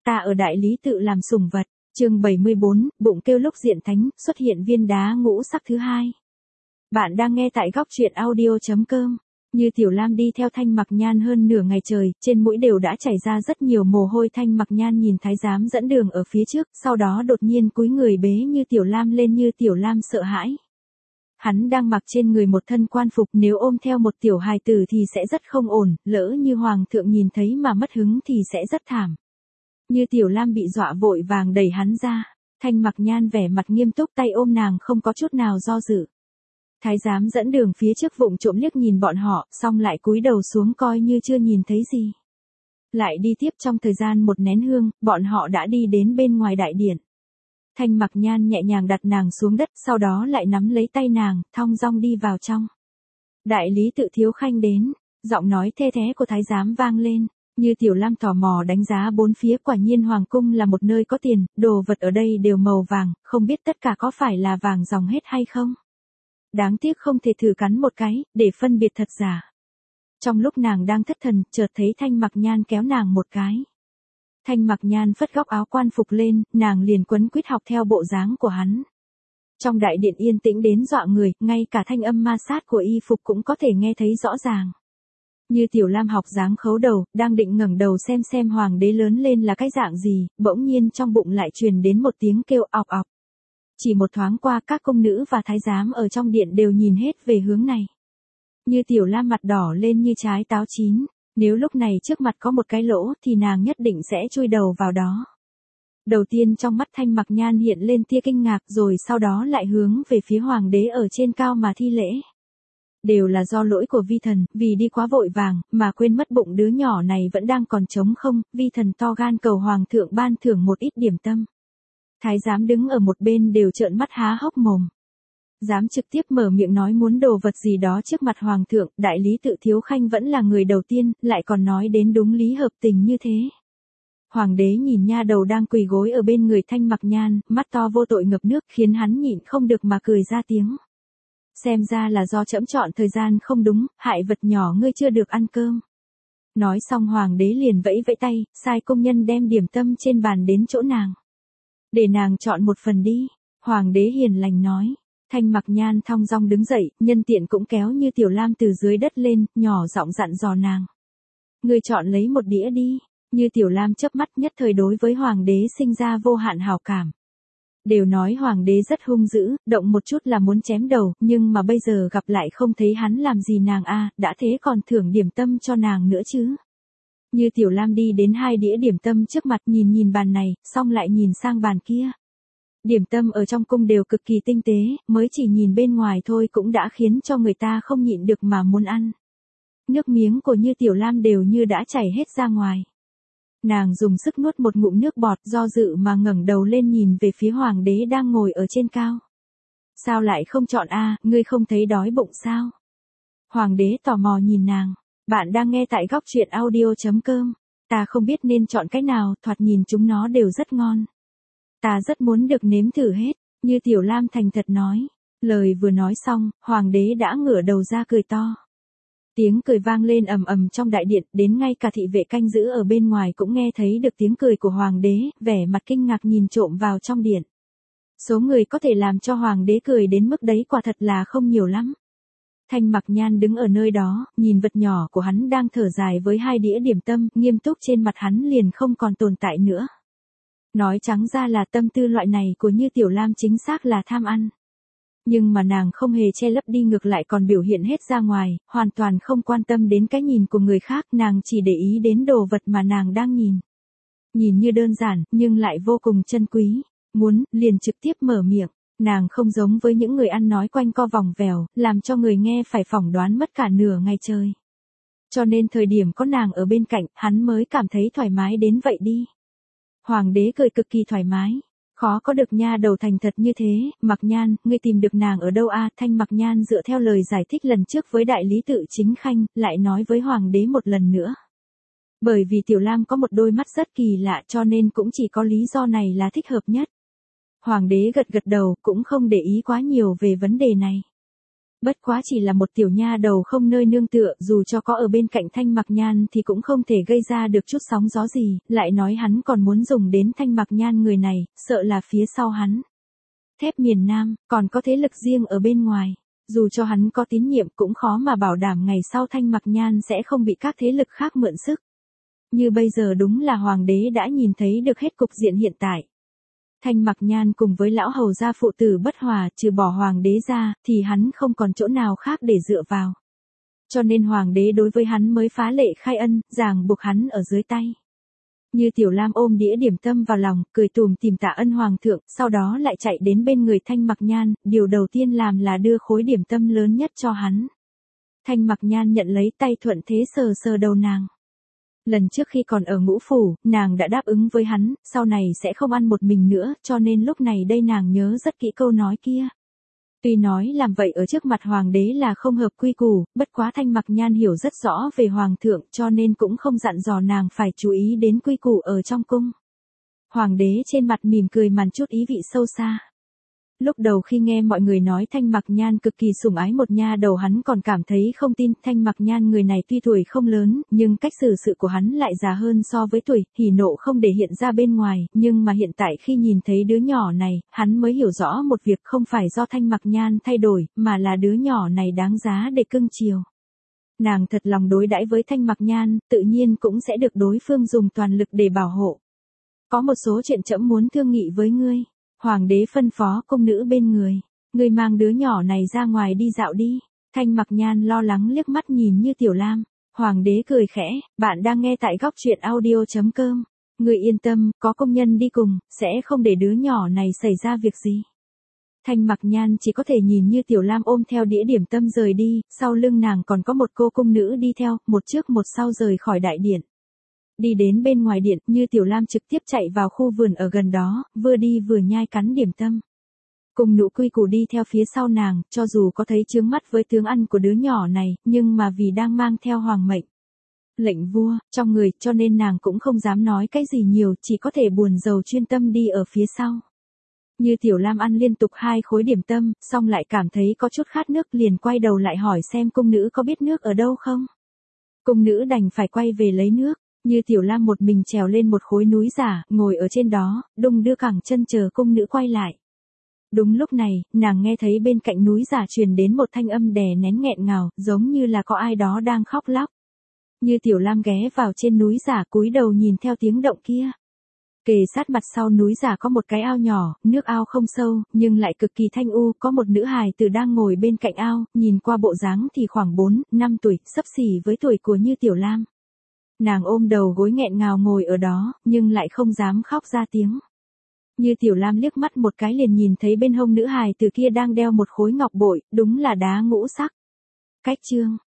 ta ở đại lý tự làm sủng vật. Chương 74, bụng kêu lúc diện thánh, xuất hiện viên đá ngũ sắc thứ hai. Bạn đang nghe tại góc truyện audio.com. Như Tiểu Lam đi theo Thanh Mặc Nhan hơn nửa ngày trời, trên mũi đều đã chảy ra rất nhiều mồ hôi. Thanh Mặc Nhan nhìn thái giám dẫn đường ở phía trước, sau đó đột nhiên cúi người bế Như Tiểu Lam lên. Như Tiểu Lam sợ hãi. Hắn đang mặc trên người một thân quan phục, nếu ôm theo một tiểu hài tử thì sẽ rất không ổn, lỡ như hoàng thượng nhìn thấy mà mất hứng thì sẽ rất thảm. Như Tiểu Lam bị dọa vội vàng đẩy hắn ra. Thanh Mặc Nhan vẻ mặt nghiêm túc, tay ôm nàng không có chút nào do dự. Thái giám dẫn đường phía trước vụng trộm liếc nhìn bọn họ, xong lại cúi đầu xuống coi như chưa nhìn thấy gì. Lại đi tiếp, trong thời gian một nén hương, bọn họ đã đi đến bên ngoài đại điện. Thanh Mặc Nhan nhẹ nhàng đặt nàng xuống đất, sau đó lại nắm lấy tay nàng, thong dong đi vào trong. Đại lý tự thiếu khanh đến, giọng nói the thé của thái giám vang lên. Như Tiểu Lam tò mò đánh giá bốn phía, quả nhiên hoàng cung là một nơi có tiền, đồ vật ở đây đều màu vàng, không biết tất cả có phải là vàng dòng hết hay không. Đáng tiếc không thể thử cắn một cái, để phân biệt thật giả. Trong lúc nàng đang thất thần, chợt thấy Thanh Mặc Nhan kéo nàng một cái. Thanh Mặc Nhan phất góc áo quan phục lên, nàng liền quấn quýt học theo bộ dáng của hắn. Trong đại điện yên tĩnh đến dọa người, ngay cả thanh âm ma sát của y phục cũng có thể nghe thấy rõ ràng. Như Tiểu Lam học dáng khấu đầu, đang định ngẩng đầu xem hoàng đế lớn lên là cái dạng gì, bỗng nhiên trong bụng lại truyền đến một tiếng kêu ọc ọc. Chỉ một thoáng qua, các công nữ và thái giám ở trong điện đều nhìn hết về hướng này. Như Tiểu Lam mặt đỏ lên như trái táo chín, nếu lúc này trước mặt có một cái lỗ thì nàng nhất định sẽ chui đầu vào đó. Đầu tiên trong mắt Thanh Mặc Nhan hiện lên tia kinh ngạc, rồi sau đó lại hướng về phía hoàng đế ở trên cao mà thi lễ. Đều là do lỗi của vi thần, vì đi quá vội vàng, mà quên mất bụng đứa nhỏ này vẫn đang còn trống không, vi thần to gan cầu hoàng thượng ban thưởng một ít điểm tâm. Thái giám đứng ở một bên đều trợn mắt há hốc mồm. Dám trực tiếp mở miệng nói muốn đồ vật gì đó trước mặt hoàng thượng, đại lý tự thiếu khanh vẫn là người đầu tiên, lại còn nói đến đúng lý hợp tình như thế. Hoàng đế nhìn nha đầu đang quỳ gối ở bên người Thanh Mặc Nhan, mắt to vô tội ngập nước, khiến hắn nhịn không được mà cười ra tiếng. Xem ra là do trẫm chọn thời gian không đúng, hại vật nhỏ ngươi chưa được ăn cơm. Nói xong hoàng đế liền vẫy vẫy tay, sai công nhân đem điểm tâm trên bàn đến chỗ nàng. Để nàng chọn một phần đi, hoàng đế hiền lành nói. Thanh Mặc Nhan thong dong đứng dậy, nhân tiện cũng kéo Như Tiểu Lam từ dưới đất lên, nhỏ giọng dặn dò nàng. Ngươi chọn lấy một đĩa đi. Như Tiểu Lam chớp mắt, nhất thời đối với hoàng đế sinh ra vô hạn hảo cảm. Đều nói hoàng đế rất hung dữ, động một chút là muốn chém đầu, nhưng mà bây giờ gặp lại không thấy hắn làm gì nàng đã thế còn thưởng điểm tâm cho nàng nữa chứ. Như Tiểu Lam đi đến hai đĩa điểm tâm trước mặt, nhìn bàn này, xong lại nhìn sang bàn kia. Điểm tâm ở trong cung đều cực kỳ tinh tế, mới chỉ nhìn bên ngoài thôi cũng đã khiến cho người ta không nhịn được mà muốn ăn. Nước miếng của Như Tiểu Lam đều như đã chảy hết ra ngoài. Nàng dùng sức nuốt một ngụm nước bọt, do dự mà ngẩng đầu lên nhìn về phía hoàng đế đang ngồi ở trên cao. Sao lại không chọn ngươi không thấy đói bụng sao? Hoàng đế tò mò nhìn nàng. Bạn đang nghe tại góc truyện audio.com. Ta không biết nên chọn cái nào, thoạt nhìn chúng nó đều rất ngon. Ta rất muốn được nếm thử hết, Như Tiểu Lam thành thật nói. Lời vừa nói xong, hoàng đế đã ngửa đầu ra cười to. Tiếng cười vang lên ầm ầm trong đại điện, đến ngay cả thị vệ canh giữ ở bên ngoài cũng nghe thấy được tiếng cười của hoàng đế, vẻ mặt kinh ngạc nhìn trộm vào trong điện. Số người có thể làm cho hoàng đế cười đến mức đấy quả thật là không nhiều lắm. Thanh Mặc Nhan đứng ở nơi đó, nhìn vật nhỏ của hắn đang thở dài với hai đĩa điểm tâm, nghiêm túc trên mặt hắn liền không còn tồn tại nữa. Nói trắng ra là tâm tư loại này của Như Tiểu Lam chính xác là tham ăn. Nhưng mà nàng không hề che lấp đi, ngược lại còn biểu hiện hết ra ngoài, hoàn toàn không quan tâm đến cái nhìn của người khác, nàng chỉ để ý đến đồ vật mà nàng đang nhìn. Nhìn như đơn giản, nhưng lại vô cùng chân quý. Muốn, liền trực tiếp mở miệng. Nàng không giống với những người ăn nói quanh co vòng vèo, làm cho người nghe phải phỏng đoán mất cả nửa ngày trời. Cho nên thời điểm có nàng ở bên cạnh, hắn mới cảm thấy thoải mái đến vậy đi. Hoàng đế cười cực kỳ thoải mái. Khó có được nha đầu thành thật như thế, Mặc Nhan, ngươi tìm được nàng ở đâu Thanh Mặc Nhan dựa theo lời giải thích lần trước với đại lý tự chính khanh, lại nói với hoàng đế một lần nữa. Bởi vì Tiểu Lam có một đôi mắt rất kỳ lạ, cho nên cũng chỉ có lý do này là thích hợp nhất. Hoàng đế gật gật đầu, cũng không để ý quá nhiều về vấn đề này. Bất quá chỉ là một tiểu nha đầu không nơi nương tựa, dù cho có ở bên cạnh Thanh Mặc Nhan thì cũng không thể gây ra được chút sóng gió gì, lại nói hắn còn muốn dùng đến Thanh Mặc Nhan người này, sợ là phía sau hắn. Thép miền Nam, còn có thế lực riêng ở bên ngoài. Dù cho hắn có tín nhiệm cũng khó mà bảo đảm ngày sau Thanh Mặc Nhan sẽ không bị các thế lực khác mượn sức. Như bây giờ đúng là hoàng đế đã nhìn thấy được hết cục diện hiện tại. Thanh Mặc Nhan cùng với lão hầu gia phụ tử bất hòa, trừ bỏ hoàng đế ra, thì hắn không còn chỗ nào khác để dựa vào. Cho nên hoàng đế đối với hắn mới phá lệ khai ân, ràng buộc hắn ở dưới tay. Như Tiểu Lam ôm đĩa điểm tâm vào lòng, cười tủm tỉm tạ ân hoàng thượng, sau đó lại chạy đến bên người Thanh Mặc Nhan, điều đầu tiên làm là đưa khối điểm tâm lớn nhất cho hắn. Thanh Mặc Nhan nhận lấy, tay thuận thế sờ sờ đầu nàng. Lần trước khi còn ở Ngũ Phủ, nàng đã đáp ứng với hắn, sau này sẽ không ăn một mình nữa, cho nên lúc này đây nàng nhớ rất kỹ câu nói kia. Tuy nói làm vậy ở trước mặt hoàng đế là không hợp quy củ, bất quá Thanh Mặc Nhan hiểu rất rõ về hoàng thượng cho nên cũng không dặn dò nàng phải chú ý đến quy củ ở trong cung. Hoàng đế trên mặt mỉm cười màn chút ý vị sâu xa. Lúc đầu khi nghe mọi người nói Thanh Mặc Nhan cực kỳ sủng ái một nha đầu hắn còn cảm thấy không tin. Thanh Mặc Nhan người này tuy tuổi không lớn, nhưng cách xử sự của hắn lại già hơn so với tuổi, hỉ nộ không để hiện ra bên ngoài, nhưng mà hiện tại khi nhìn thấy đứa nhỏ này, hắn mới hiểu rõ một việc không phải do Thanh Mặc Nhan thay đổi, mà là đứa nhỏ này đáng giá để cưng chiều. Nàng thật lòng đối đãi với Thanh Mặc Nhan, tự nhiên cũng sẽ được đối phương dùng toàn lực để bảo hộ. Có một số chuyện trẫm muốn thương nghị với ngươi. Hoàng đế phân phó cung nữ bên người, ngươi mang đứa nhỏ này ra ngoài đi dạo đi. Thanh Mặc Nhan lo lắng liếc mắt nhìn Như Tiểu Lam. Hoàng đế cười khẽ, bạn đang nghe tại góc truyện audio.com. Ngươi yên tâm, có công nhân đi cùng, sẽ không để đứa nhỏ này xảy ra việc gì. Thanh Mặc Nhan chỉ có thể nhìn Như Tiểu Lam ôm theo đĩa điểm tâm rời đi, sau lưng nàng còn có một cô cung nữ đi theo, một trước một sau rời khỏi đại điện. Đi đến bên ngoài điện, Như Tiểu Lam trực tiếp chạy vào khu vườn ở gần đó, vừa đi vừa nhai cắn điểm tâm. Cùng nụ quy củ đi theo phía sau nàng, cho dù có thấy chướng mắt với tướng ăn của đứa nhỏ này, nhưng mà vì đang mang theo hoàng mệnh. Lệnh vua, trong người, cho nên nàng cũng không dám nói cái gì nhiều, chỉ có thể buồn rầu chuyên tâm đi ở phía sau. Như Tiểu Lam ăn liên tục 2 khối điểm tâm, xong lại cảm thấy có chút khát nước liền quay đầu lại hỏi xem cung nữ có biết nước ở đâu không. Cung nữ đành phải quay về lấy nước. Như Tiểu Lam một mình trèo lên một khối núi giả, ngồi ở trên đó, đung đưa cẳng chân chờ cung nữ quay lại. Đúng lúc này, nàng nghe thấy bên cạnh núi giả truyền đến một thanh âm đè nén nghẹn ngào, giống như là có ai đó đang khóc lóc. Như Tiểu Lam ghé vào trên núi giả cúi đầu nhìn theo tiếng động kia. Kề sát mặt sau núi giả có một cái ao nhỏ, nước ao không sâu, nhưng lại cực kỳ thanh u, có một nữ hài tử đang ngồi bên cạnh ao, nhìn qua bộ dáng thì khoảng 4-5 tuổi, xấp xỉ với tuổi của Như Tiểu Lam. Nàng ôm đầu gối nghẹn ngào ngồi ở đó, nhưng lại không dám khóc ra tiếng. Như Tiểu Lam liếc mắt một cái liền nhìn thấy bên hông nữ hài từ kia đang đeo một khối ngọc bội, đúng là đá ngũ sắc. Cách chương